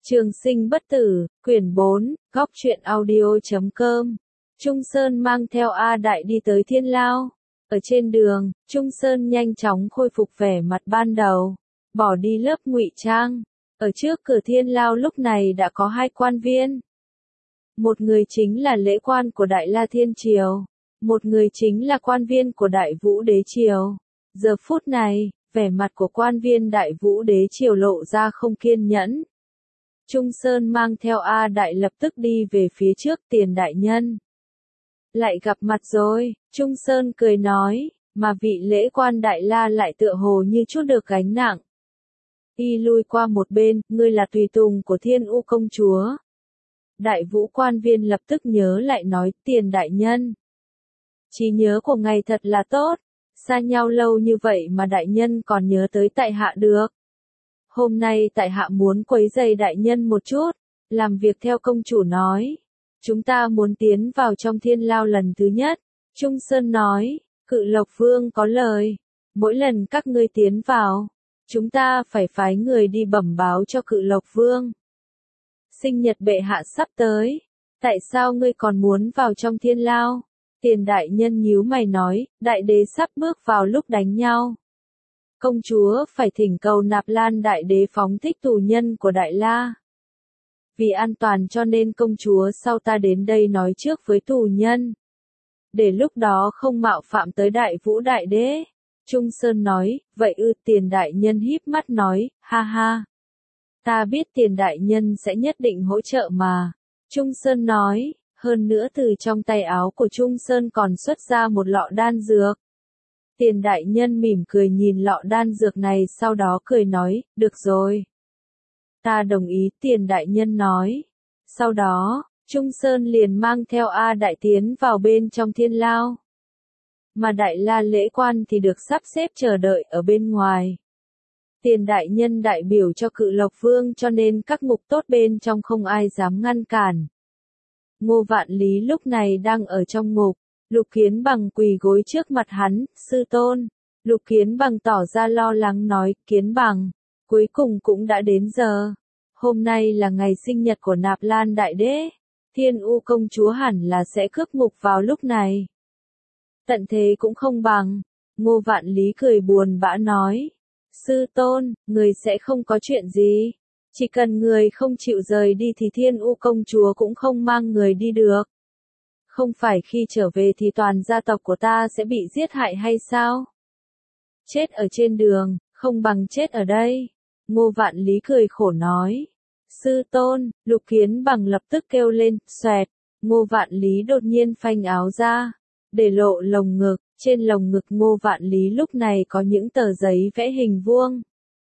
Trường sinh bất tử, quyển 4, góc truyện audio.com. Trung Sơn mang theo A Đại đi tới Thiên Lao. Ở trên đường, Trung Sơn nhanh chóng khôi phục vẻ mặt ban đầu, bỏ đi lớp ngụy trang. Ở trước cửa Thiên Lao lúc này đã có hai quan viên. Một người chính là lễ quan của Đại La Thiên Triều, một người chính là quan viên của Đại Vũ Đế Triều. Giờ phút này, vẻ mặt của quan viên Đại Vũ Đế Triều lộ ra không kiên nhẫn. Trung Sơn mang theo A Đại lập tức đi về phía trước. Tiền đại nhân, lại gặp mặt rồi, Trung Sơn cười nói, mà vị lễ quan Đại La lại tựa hồ như chút được gánh nặng. Y lui qua một bên, ngươi là tùy tùng của Thiên U công chúa. Đại Vũ quan viên lập tức nhớ lại nói, tiền đại nhân, trí nhớ của ngài thật là tốt, xa nhau lâu như vậy mà đại nhân còn nhớ tới tại hạ được. Hôm nay tại hạ muốn quấy rầy đại nhân một chút, làm việc theo công chủ nói. Chúng ta muốn tiến vào trong Thiên Lao lần thứ nhất. Trung Sơn nói, Cự Lộc Vương có lời, mỗi lần các ngươi tiến vào, chúng ta phải phái người đi bẩm báo cho Cự Lộc Vương. Sinh nhật bệ hạ sắp tới, tại sao ngươi còn muốn vào trong Thiên Lao? Tiền đại nhân nhíu mày nói, đại đế sắp bước vào lúc đánh nhau. Công chúa phải thỉnh cầu Nạp Lan đại đế phóng thích tù nhân của Đại La. Vì an toàn cho nên công chúa sau ta đến đây nói trước với tù nhân, để lúc đó không mạo phạm tới Đại Vũ đại đế. Trung Sơn nói, vậy ư? Tiền đại nhân híp mắt nói, ha ha. Ta biết tiền đại nhân sẽ nhất định hỗ trợ mà. Trung Sơn nói, hơn nữa từ trong tay áo của Trung Sơn còn xuất ra một lọ đan dược. Tiền đại nhân mỉm cười nhìn lọ đan dược này sau đó cười nói, được rồi. Ta đồng ý, tiền đại nhân nói. Sau đó, Trung Sơn liền mang theo A Đại tiến vào bên trong Thiên Lao. Mà Đại La lễ quan thì được sắp xếp chờ đợi ở bên ngoài. Tiền đại nhân đại biểu cho Cự Lộc Vương cho nên các ngục tốt bên trong không ai dám ngăn cản. Ngô Vạn Lý lúc này đang ở trong ngục. Lục Kiến Bằng quỳ gối trước mặt hắn, sư tôn. Lục Kiến Bằng tỏ ra lo lắng nói, Kiến Bằng, cuối cùng cũng đã đến giờ. Hôm nay là ngày sinh nhật của Nạp Lan đại đế. Thiên U công chúa hẳn là sẽ cướp ngục vào lúc này. Tận thế cũng không bằng. Ngô Vạn Lý cười buồn bã nói, sư tôn, người sẽ không có chuyện gì. Chỉ cần người không chịu rời đi thì Thiên U công chúa cũng không mang người đi được. Không phải khi trở về thì toàn gia tộc của ta sẽ bị giết hại hay sao? Chết ở trên đường, không bằng chết ở đây. Ngô Vạn Lý cười khổ nói. Sư tôn, Lục Kiến Bằng lập tức kêu lên, xoẹt. Ngô Vạn Lý đột nhiên phanh áo ra, để lộ lồng ngực. Trên lồng ngực Ngô Vạn Lý lúc này có những tờ giấy vẽ hình vuông.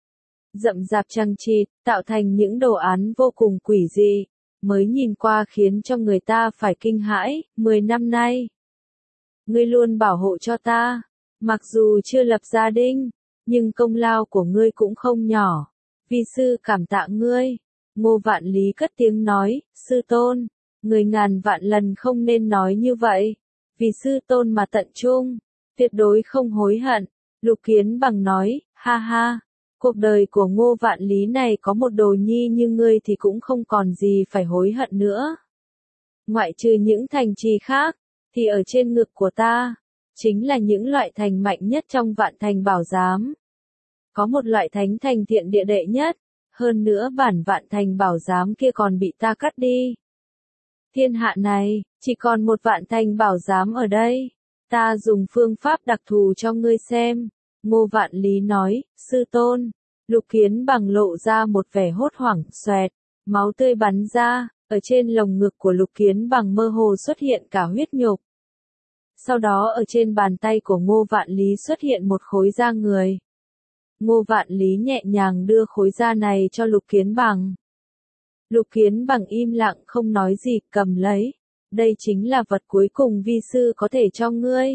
Rậm rạp chằng chịt, tạo thành những đồ án vô cùng quỷ dị. Mới nhìn qua khiến cho người ta phải kinh hãi. 10 năm nay, ngươi luôn bảo hộ cho ta, mặc dù chưa lập gia đình, nhưng công lao của ngươi cũng không nhỏ. Vi sư cảm tạ ngươi. Ngô Vạn Lý cất tiếng nói, sư tôn, người ngàn vạn lần không nên nói như vậy. Vì sư tôn mà tận trung, tuyệt đối không hối hận. Lục Kiến Bằng nói, ha ha. Cuộc đời của Ngô Vạn Lý này có một đồ nhi như ngươi thì cũng không còn gì phải hối hận nữa. Ngoại trừ những thành trì khác, thì ở trên ngực của ta, chính là những loại thành mạnh nhất trong vạn thành bảo giám. Có một loại thánh thành thiện địa đệ nhất, hơn nữa bản vạn thành bảo giám kia còn bị ta cắt đi. Thiên hạ này, chỉ còn một vạn thành bảo giám ở đây. Ta dùng phương pháp đặc thù cho ngươi xem. Ngô Vạn Lý nói, sư tôn. Lục Kiến Bằng lộ ra một vẻ hốt hoảng, xoẹt, máu tươi bắn ra, ở trên lồng ngực của Lục Kiến Bằng mơ hồ xuất hiện cả huyết nhục. Sau đó ở trên bàn tay của Ngô Vạn Lý xuất hiện một khối da người. Ngô Vạn Lý nhẹ nhàng đưa khối da này cho Lục Kiến Bằng. Lục Kiến Bằng im lặng không nói gì, cầm lấy. Đây chính là vật cuối cùng vi sư có thể cho ngươi.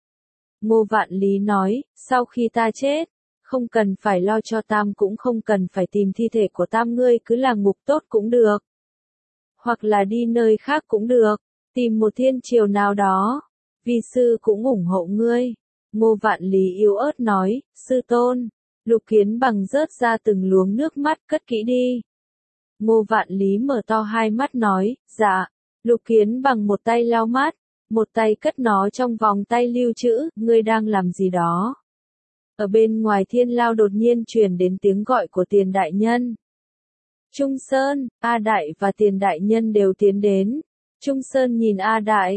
Ngô Vạn Lý nói, sau khi ta chết, không cần phải lo cho Tam cũng không cần phải tìm thi thể của Tam, ngươi cứ là ngục tốt cũng được. Hoặc là đi nơi khác cũng được, tìm một thiên triều nào đó. Vi sư cũng ủng hộ ngươi. Ngô Vạn Lý yếu ớt nói, sư tôn. Lục Kiến Bằng rớt ra từng luống nước mắt, cất kỹ đi. Ngô Vạn Lý mở to hai mắt nói, dạ. Lục Kiến Bằng một tay lau mắt, một tay cất nó trong vòng tay lưu trữ, ngươi đang làm gì đó? Ở bên ngoài thiên lao đột nhiên truyền đến tiếng gọi của Tiền đại nhân. Trung Sơn, A Đại và Tiền đại nhân đều tiến đến. Trung Sơn nhìn A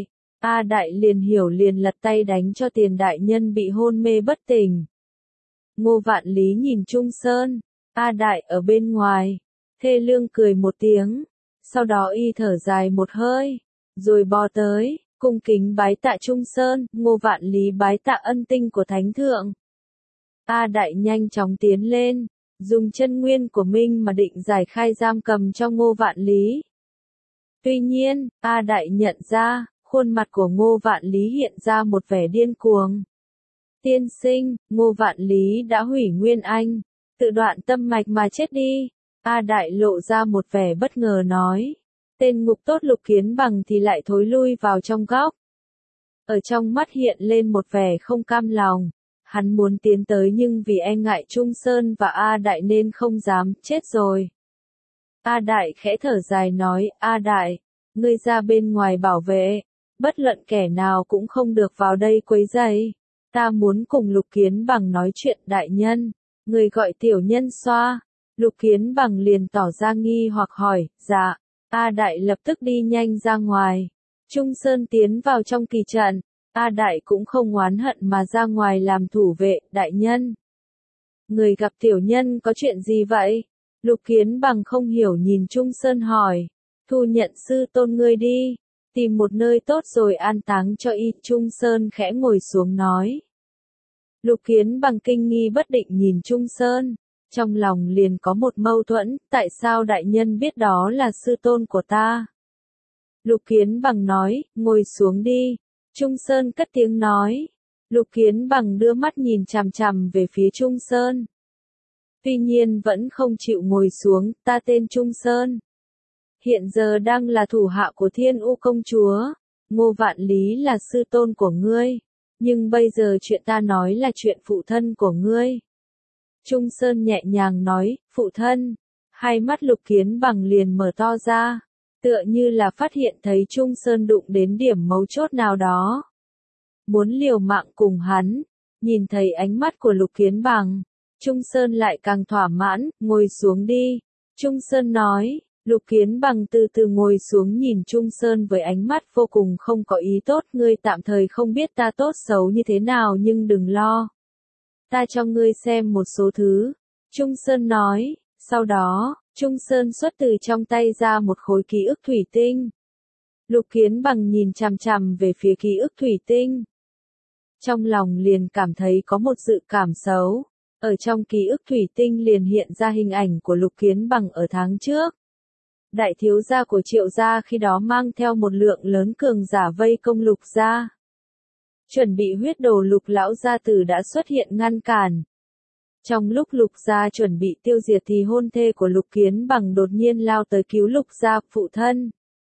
Đại liền hiểu liền lật tay đánh cho Tiền đại nhân bị hôn mê bất tỉnh. Ngô Vạn Lý nhìn Trung Sơn, A Đại ở bên ngoài, thê lương cười một tiếng, sau đó y thở dài một hơi, rồi bò tới, cung kính bái tạ Trung Sơn, Ngô Vạn Lý bái tạ ân tinh của Thánh Thượng. A Đại nhanh chóng tiến lên, dùng chân nguyên của mình mà định giải khai giam cầm cho Ngô Vạn Lý. Tuy nhiên, A Đại nhận ra, khuôn mặt của Ngô Vạn Lý hiện ra một vẻ điên cuồng. Tiên sinh, Ngô Vạn Lý đã hủy nguyên anh, tự đoạn tâm mạch mà chết đi. A Đại lộ ra một vẻ bất ngờ nói. Tên ngục tốt Lục Kiến Bằng thì lại thối lui vào trong góc. Ở trong mắt hiện lên một vẻ không cam lòng. Hắn muốn tiến tới nhưng vì e ngại Trung Sơn và A Đại nên không dám, chết rồi. A Đại khẽ thở dài nói, A Đại, ngươi ra bên ngoài bảo vệ, bất luận kẻ nào cũng không được vào đây quấy rầy. Ta muốn cùng Lục Kiến Bằng nói chuyện. Đại nhân, người gọi tiểu nhân xoa. Lục Kiến Bằng liền tỏ ra nghi hoặc hỏi, dạ. A Đại lập tức đi nhanh ra ngoài. Trung Sơn tiến vào trong kỳ trận. A Đại cũng không oán hận mà ra ngoài làm thủ vệ. Đại nhân, người gặp tiểu nhân có chuyện gì vậy? Lục Kiến Bằng không hiểu nhìn Trung Sơn hỏi. Thu nhận sư tôn ngươi đi, tìm một nơi tốt rồi an táng cho y. Trung Sơn khẽ ngồi xuống nói. Lục Kiến Bằng kinh nghi bất định nhìn Trung Sơn, trong lòng liền có một mâu thuẫn, tại sao đại nhân biết đó là sư tôn của ta? Lục Kiến Bằng nói, ngồi xuống đi. Trung Sơn cất tiếng nói. Lục Kiến Bằng đưa mắt nhìn chằm chằm về phía Trung Sơn. Tuy nhiên vẫn không chịu ngồi xuống, ta tên Trung Sơn. Hiện giờ đang là thủ hạ của Thiên U công chúa. Ngô Vạn Lý là sư tôn của ngươi. Nhưng bây giờ chuyện ta nói là chuyện phụ thân của ngươi. Trung Sơn nhẹ nhàng nói, phụ thân. Hai mắt Lục Kiến Bằng liền mở to ra. Tựa như là phát hiện thấy Trung Sơn đụng đến điểm mấu chốt nào đó. Muốn liều mạng cùng hắn. Nhìn thấy ánh mắt của Lục Kiến Bằng. Trung Sơn lại càng thỏa mãn, ngồi xuống đi. Trung Sơn nói. Lục Kiến Bằng từ từ ngồi xuống nhìn Trung Sơn với ánh mắt vô cùng không có ý tốt. Ngươi tạm thời không biết ta tốt xấu như thế nào nhưng đừng lo. Ta cho ngươi xem một số thứ. Trung Sơn nói. Sau đó, Trung Sơn xuất từ trong tay ra một khối ký ức thủy tinh. Lục Kiến Bằng nhìn chằm chằm về phía ký ức thủy tinh. Trong lòng liền cảm thấy có một dự cảm xấu. Ở trong ký ức thủy tinh liền hiện ra hình ảnh của Lục Kiến Bằng ở tháng trước. Đại thiếu gia của Triệu gia khi đó mang theo một lượng lớn cường giả vây công Lục gia. Chuẩn bị huyết đồ Lục lão gia tử đã xuất hiện ngăn cản. Trong lúc Lục gia chuẩn bị tiêu diệt thì hôn thê của Lục Kiến Bằng đột nhiên lao tới cứu Lục gia. Phụ thân,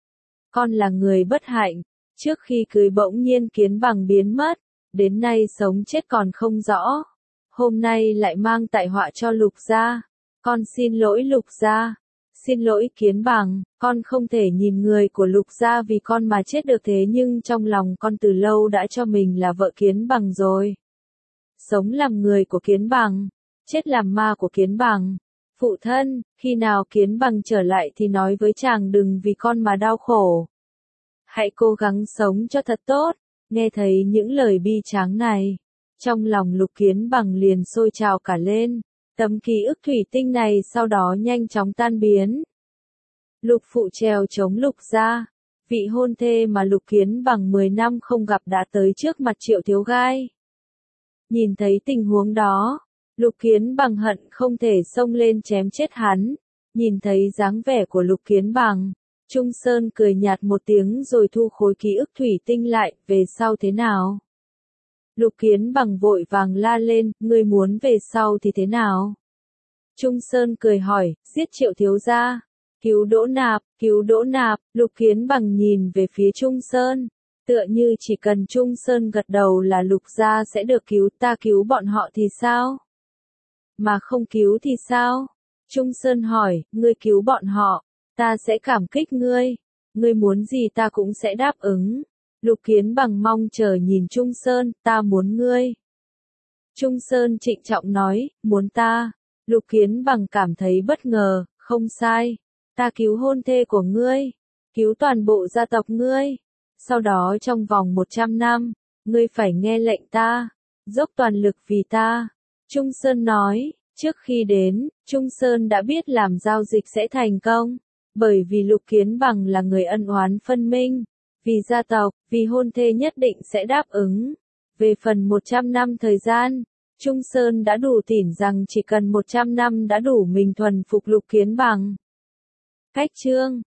con là người bất hạnh, trước khi cưới bỗng nhiên Kiến Bằng biến mất, đến nay sống chết còn không rõ. Hôm nay lại mang tai họa cho Lục gia. Con xin lỗi Lục gia. Xin lỗi Kiến Bằng, con không thể nhìn người của Lục gia vì con mà chết được, thế nhưng trong lòng con từ lâu đã cho mình là vợ Kiến Bằng rồi. Sống làm người của Kiến Bằng, chết làm ma của Kiến Bằng. Phụ thân, khi nào Kiến Bằng trở lại thì nói với chàng đừng vì con mà đau khổ. Hãy cố gắng sống cho thật tốt. Nghe thấy những lời bi tráng này, trong lòng Lục Kiến Bằng liền sôi trào cả lên. Tấm ký ức thủy tinh này sau đó nhanh chóng tan biến. Lục phụ trèo chống Lục gia. Vị hôn thê mà Lục Kiến Bằng 10 năm không gặp đã tới trước mặt Triệu Thiếu Gai. Nhìn thấy tình huống đó, Lục Kiến Bằng hận không thể xông lên chém chết hắn. Nhìn thấy dáng vẻ của Lục Kiến Bằng, Trung Sơn cười nhạt một tiếng rồi thu khối ký ức thủy tinh lại. Về sau thế nào? Lục Kiến Bằng vội vàng la lên, ngươi muốn về sau thì thế nào? Trung Sơn cười hỏi, giết Triệu thiếu gia, cứu Đỗ Nạp. Lục Kiến Bằng nhìn về phía Trung Sơn, tựa như chỉ cần Trung Sơn gật đầu là Lục gia sẽ được cứu. Ta cứu bọn họ thì sao? Mà không cứu thì sao? Trung Sơn hỏi, ngươi cứu bọn họ, ta sẽ cảm kích ngươi. Ngươi muốn gì ta cũng sẽ đáp ứng. Lục Kiến Bằng mong chờ nhìn Trung Sơn, ta muốn ngươi. Trung Sơn trịnh trọng nói, muốn ta. Lục Kiến Bằng cảm thấy bất ngờ, không sai. Ta cứu hôn thê của ngươi, cứu toàn bộ gia tộc ngươi. Sau đó trong vòng 100 năm, ngươi phải nghe lệnh ta, dốc toàn lực vì ta. Trung Sơn nói, trước khi đến, Trung Sơn đã biết làm giao dịch sẽ thành công. Bởi vì Lục Kiến Bằng là người ân oán phân minh. Vì gia tộc, vì hôn thê nhất định sẽ đáp ứng. Về phần 100 năm thời gian, Trung Sơn đã đủ tỉn rằng chỉ cần 100 năm đã đủ mình thuần phục Lục Kiến Bằng. Cách chương